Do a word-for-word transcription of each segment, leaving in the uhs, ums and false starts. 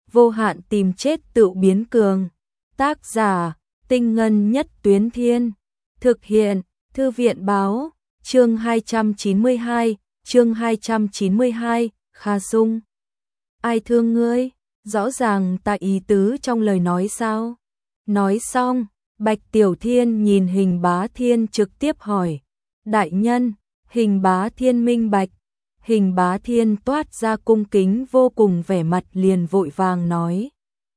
vô hạn tìm chết tự biến cường. Tác giả, Tinh Ngân Nhất Tuyến Thiên. Thực hiện, Thư viện báo, chương hai trăm chín mươi hai, chương hai trăm chín mươi hai, Kha Sung. Ai thương ngươi? Rõ ràng ta ý tứ trong lời nói sao? Nói xong, Bạch Tiểu Thiên nhìn Hình Bá Thiên trực tiếp hỏi. Đại nhân, Hình Bá Thiên minh bạch. Hình Bá Thiên toát ra cung kính vô cùng, vẻ mặt liền vội vàng nói.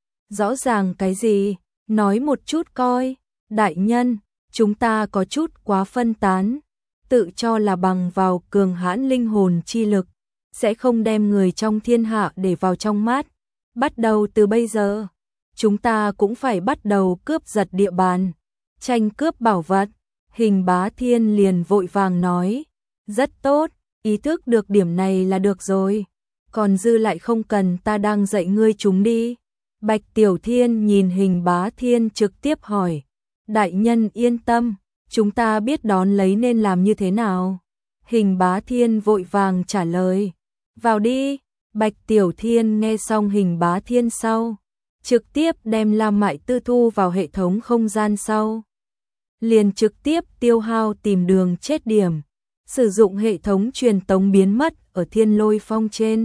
Rõ ràng cái gì? Nói một chút coi. Đại nhân, chúng ta có chút quá phân tán, tự cho là bằng vào cường hãn linh hồn chi lực, sẽ không đem người trong thiên hạ để vào trong mắt. Bắt đầu từ bây giờ, chúng ta cũng phải bắt đầu cướp giật địa bàn, tranh cướp bảo vật. Hình Bá Thiên liền vội vàng nói. Rất tốt, ý thức được điểm này là được rồi. Còn dư lại không cần ta đang dạy ngươi chúng đi. Bạch Tiểu Thiên nhìn Hình Bá Thiên trực tiếp hỏi. Đại nhân yên tâm, chúng ta biết đón lấy nên làm như thế nào. Hình Bá Thiên vội vàng trả lời. Vào đi. Bạch Tiểu Thiên nghe xong Hình Bá Thiên sau, trực tiếp đem Lam Mại Tư thu vào hệ thống không gian sau. Liền trực tiếp tiêu hao tìm đường chết điểm, sử dụng hệ thống truyền tống biến mất ở Thiên Lôi Phong trên.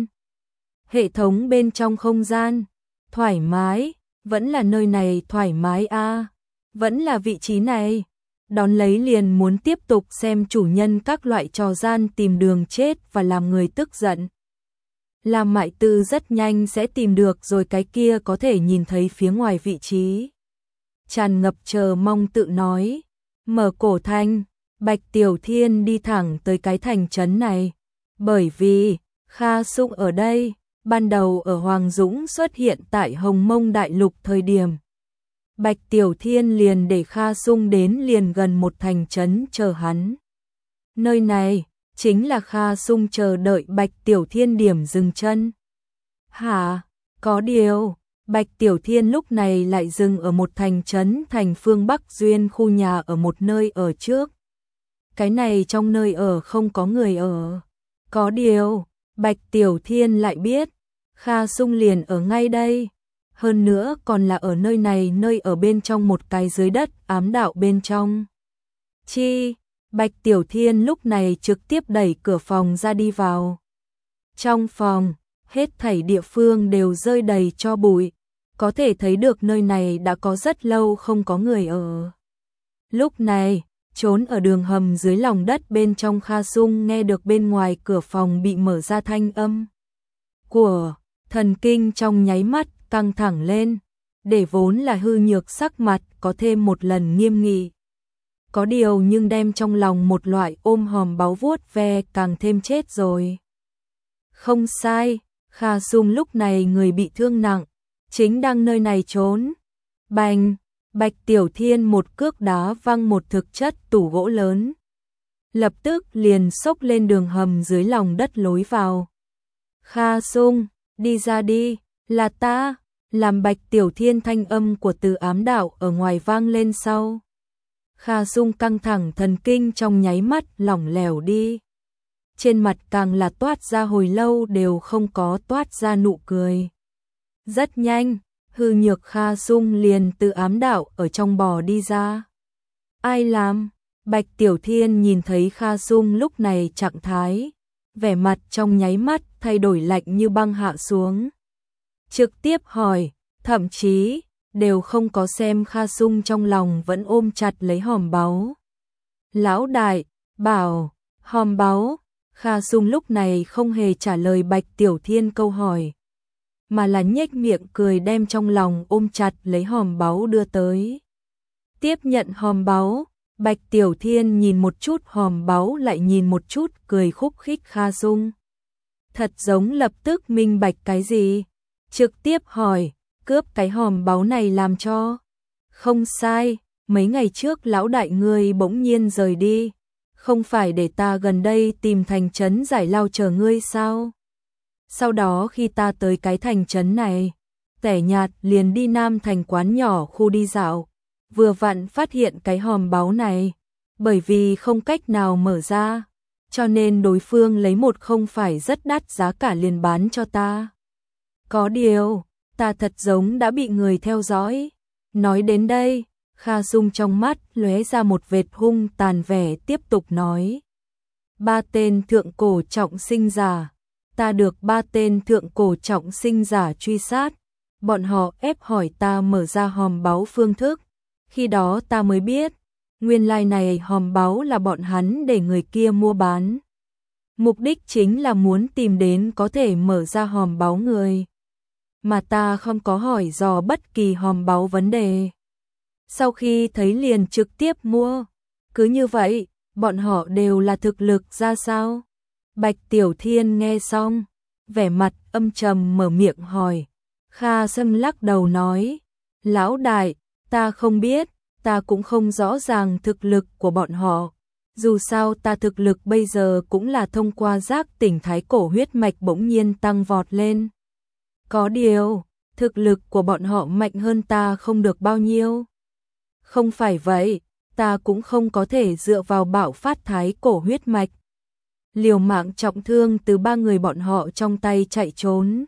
Hệ thống bên trong không gian, thoải mái, vẫn là nơi này thoải mái a, à, vẫn là vị trí này. Đón lấy liền muốn tiếp tục xem chủ nhân các loại trò gian tìm đường chết và làm người tức giận. Lam Mại Tư rất nhanh sẽ tìm được rồi, cái kia có thể nhìn thấy phía ngoài vị trí. Tràn ngập chờ mong tự nói. Mở cổ thành, Bạch Tiểu Thiên đi thẳng tới cái thành trấn này. Bởi vì, Kha Sung ở đây, ban đầu ở Hoàng Dũng xuất hiện tại Hồng Mông Đại Lục thời điểm. Bạch Tiểu Thiên liền để Kha Sung đến liền gần một thành trấn chờ hắn. Nơi này, chính là Kha Sung chờ đợi Bạch Tiểu Thiên điểm dừng chân. Hả? Có điều, Bạch Tiểu Thiên lúc này lại dừng ở một thành trấn thành phương Bắc Duyên khu nhà ở một nơi ở trước. Cái này trong nơi ở không có người ở. Có điều, Bạch Tiểu Thiên lại biết, Kha Sung liền ở ngay đây. Hơn nữa còn là ở nơi này, nơi ở bên trong một cái dưới đất ám đạo bên trong. Chi? Bạch Tiểu Thiên lúc này trực tiếp đẩy cửa phòng ra đi vào. Trong phòng, hết thảy địa phương đều rơi đầy tro bụi, có thể thấy được nơi này đã có rất lâu không có người ở. Lúc này, trốn ở đường hầm dưới lòng đất bên trong Kha Sung nghe được bên ngoài cửa phòng bị mở ra thanh âm của, thần kinh trong nháy mắt căng thẳng lên, để vốn là hư nhược sắc mặt có thêm một lần nghiêm nghị. Có điều nhưng đem trong lòng một loại ôm hòm báu vuốt ve càng thêm chết rồi. Không sai, Kha Sung lúc này người bị thương nặng, chính đang nơi này trốn. Bành, Bạch Tiểu Thiên một cước đá văng một thực chất tủ gỗ lớn. Lập tức liền xốc lên đường hầm dưới lòng đất lối vào. Kha Sung, đi ra đi, là ta, làm Bạch Tiểu Thiên thanh âm của Từ Ám Đạo ở ngoài vang lên sau. Kha Sung căng thẳng thần kinh trong nháy mắt lỏng lẻo đi. Trên mặt càng là toát ra hồi lâu đều không có toát ra nụ cười. Rất nhanh, hư nhược Kha Sung liền từ ám đạo ở trong bò đi ra. Ai làm? Bạch Tiểu Thiên nhìn thấy Kha Sung lúc này trạng thái, vẻ mặt trong nháy mắt thay đổi lạnh như băng hạ xuống. Trực tiếp hỏi, thậm chí đều không có xem Kha Sung trong lòng vẫn ôm chặt lấy hòm báu. Lão đại, bảo, hòm báu. Kha Sung lúc này không hề trả lời Bạch Tiểu Thiên câu hỏi, mà là nhếch miệng cười đem trong lòng ôm chặt lấy hòm báu đưa tới. Tiếp nhận hòm báu, Bạch Tiểu Thiên nhìn một chút hòm báu lại nhìn một chút cười khúc khích Kha Sung. Thật giống lập tức minh bạch cái gì, trực tiếp hỏi, cướp cái hòm báu này làm cho. Không sai, mấy ngày trước lão đại ngươi bỗng nhiên rời đi, không phải để ta gần đây tìm thành trấn giải lao chờ ngươi sao? Sau đó khi ta tới cái thành trấn này, tẻ nhạt liền đi Nam thành quán nhỏ khu đi dạo, vừa vặn phát hiện cái hòm báu này, bởi vì không cách nào mở ra, cho nên đối phương lấy một không phải rất đắt giá cả liền bán cho ta. Có điều, ta thật giống đã bị người theo dõi. Nói đến đây, Kha Sung trong mắt lóe ra một vệt hung tàn vẻ tiếp tục nói. Ba tên thượng cổ trọng sinh giả, ta được ba tên thượng cổ trọng sinh giả truy sát, bọn họ ép hỏi ta mở ra hòm báu phương thức, khi đó ta mới biết, nguyên lai này hòm báu là bọn hắn để người kia mua bán. Mục đích chính là muốn tìm đến có thể mở ra hòm báu người, mà ta không có hỏi dò bất kỳ hòm báu vấn đề. Sau khi thấy liền trực tiếp mua, cứ như vậy, bọn họ đều là thực lực ra sao? Bạch Tiểu Thiên nghe xong, vẻ mặt âm trầm mở miệng hỏi. Kha Sâm lắc đầu nói, lão đại, ta không biết, ta cũng không rõ ràng thực lực của bọn họ. Dù sao ta thực lực bây giờ cũng là thông qua giác tỉnh thái cổ huyết mạch bỗng nhiên tăng vọt lên. Có điều, thực lực của bọn họ mạnh hơn ta không được bao nhiêu. Không phải vậy, ta cũng không có thể dựa vào bạo phát thái cổ huyết mạch. Liều mạng trọng thương từ ba người bọn họ trong tay chạy trốn.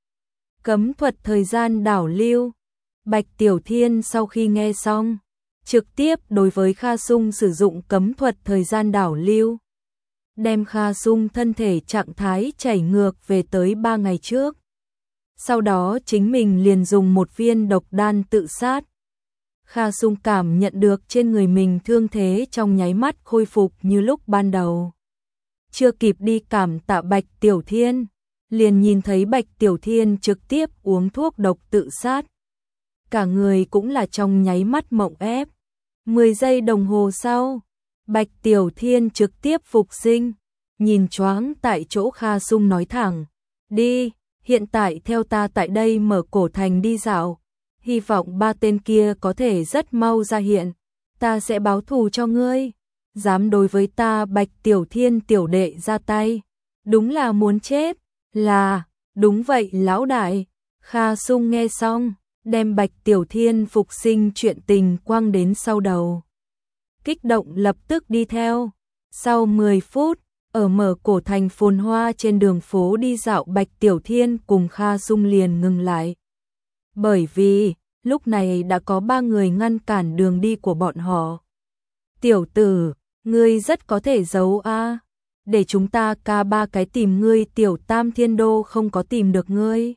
Cấm thuật thời gian đảo lưu. Bạch Tiểu Thiên sau khi nghe xong, trực tiếp đối với Kha Sung sử dụng cấm thuật thời gian đảo lưu. Đem Kha Sung thân thể trạng thái chảy ngược về tới ba ngày trước. Sau đó chính mình liền dùng một viên độc đan tự sát. Kha Sung cảm nhận được trên người mình thương thế trong nháy mắt khôi phục như lúc ban đầu. Chưa kịp đi cảm tạ Bạch Tiểu Thiên, liền nhìn thấy Bạch Tiểu Thiên trực tiếp uống thuốc độc tự sát. Cả người cũng là trong nháy mắt mộng ép. mười giây đồng hồ sau, Bạch Tiểu Thiên trực tiếp phục sinh, nhìn choáng tại chỗ Kha Sung nói thẳng, đi, hiện tại theo ta tại đây mở cổ thành đi dạo, hy vọng ba tên kia có thể rất mau ra hiện, ta sẽ báo thù cho ngươi, dám đối với ta Bạch Tiểu Thiên tiểu đệ ra tay, đúng là muốn chết, là, đúng vậy lão đại. Kha Sung nghe xong, đem Bạch Tiểu Thiên phục sinh chuyện tình quăng đến sau đầu. Kích động lập tức đi theo. Sau mười phút, ở mở cổ thành phồn hoa trên đường phố đi dạo Bạch Tiểu Thiên cùng Kha Sung liền ngừng lại. Bởi vì, lúc này đã có ba người ngăn cản đường đi của bọn họ. Tiểu tử, ngươi rất có thể giấu a, để chúng ta ca ba cái tìm ngươi Tiểu Tam Thiên Đô không có tìm được ngươi.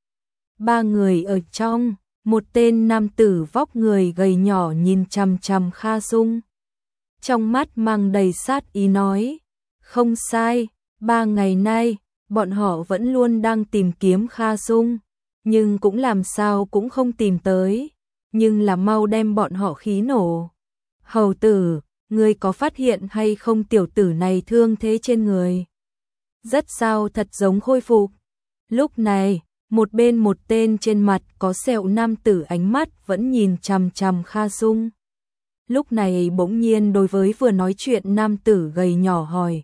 Ba người ở trong, một tên nam tử vóc người gầy nhỏ nhìn chằm chằm Kha Sung. Trong mắt mang đầy sát ý nói, không sai, ba ngày nay, bọn họ vẫn luôn đang tìm kiếm Kha Sung, nhưng cũng làm sao cũng không tìm tới, nhưng là mau đem bọn họ khí nổ. Hầu tử, ngươi có phát hiện hay không tiểu tử này thương thế trên người? Rất sao thật giống khôi phục. Lúc này, một bên một tên trên mặt có sẹo nam tử ánh mắt vẫn nhìn chằm chằm Kha Sung. Lúc này bỗng nhiên đối với vừa nói chuyện nam tử gầy nhỏ hỏi.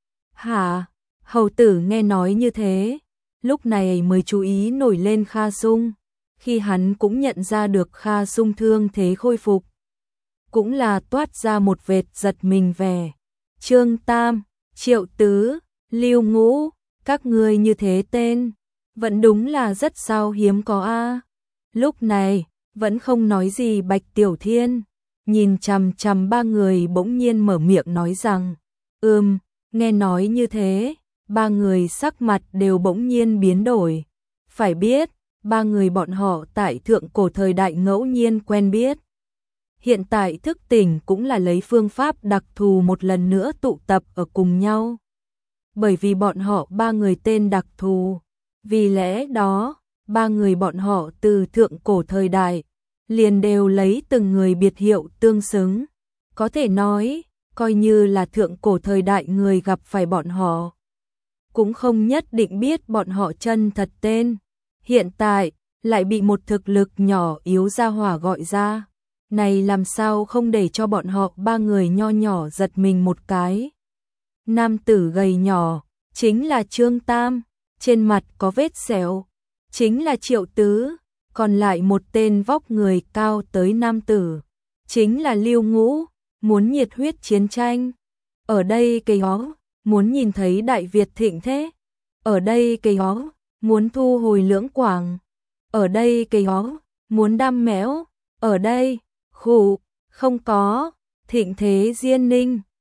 Hả? Hầu tử nghe nói như thế, lúc này mới chú ý nổi lên Kha Sung, khi hắn cũng nhận ra được Kha Sung thương thế khôi phục. Cũng là toát ra một vệt giật mình vẻ. Trương Tam, Triệu Tứ, Lưu Ngũ, các ngươi như thế tên, vẫn đúng là rất sao hiếm có a. Lúc này, vẫn không nói gì Bạch Tiểu Thiên, nhìn chằm chằm ba người bỗng nhiên mở miệng nói rằng, ừm, nghe nói như thế, ba người sắc mặt đều bỗng nhiên biến đổi. Phải biết, ba người bọn họ tại thượng cổ thời đại ngẫu nhiên quen biết. Hiện tại thức tỉnh cũng là lấy phương pháp đặc thù một lần nữa tụ tập ở cùng nhau. Bởi vì bọn họ ba người tên đặc thù, vì lẽ đó, ba người bọn họ từ thượng cổ thời đại, liền đều lấy từng người biệt hiệu tương xứng. Có thể nói, coi như là thượng cổ thời đại người gặp phải bọn họ, cũng không nhất định biết bọn họ chân thật tên. Hiện tại, lại bị một thực lực nhỏ yếu ra hỏa gọi ra. Này làm sao không để cho bọn họ ba người nho nhỏ giật mình một cái. Nam tử gầy nhỏ, chính là Trương Tam, trên mặt có vết sẹo, chính là Triệu Tứ, còn lại một tên vóc người cao tới nam tử, chính là Lưu Ngũ, muốn nhiệt huyết chiến tranh. Ở đây cây ó, muốn nhìn thấy Đại Việt thịnh thế. Ở đây cây ó, muốn thu hồi Lưỡng Quảng. ở đây cái ó, muốn đăm méo, ở đây, khụ, không có, thịnh thế Diên Ninh.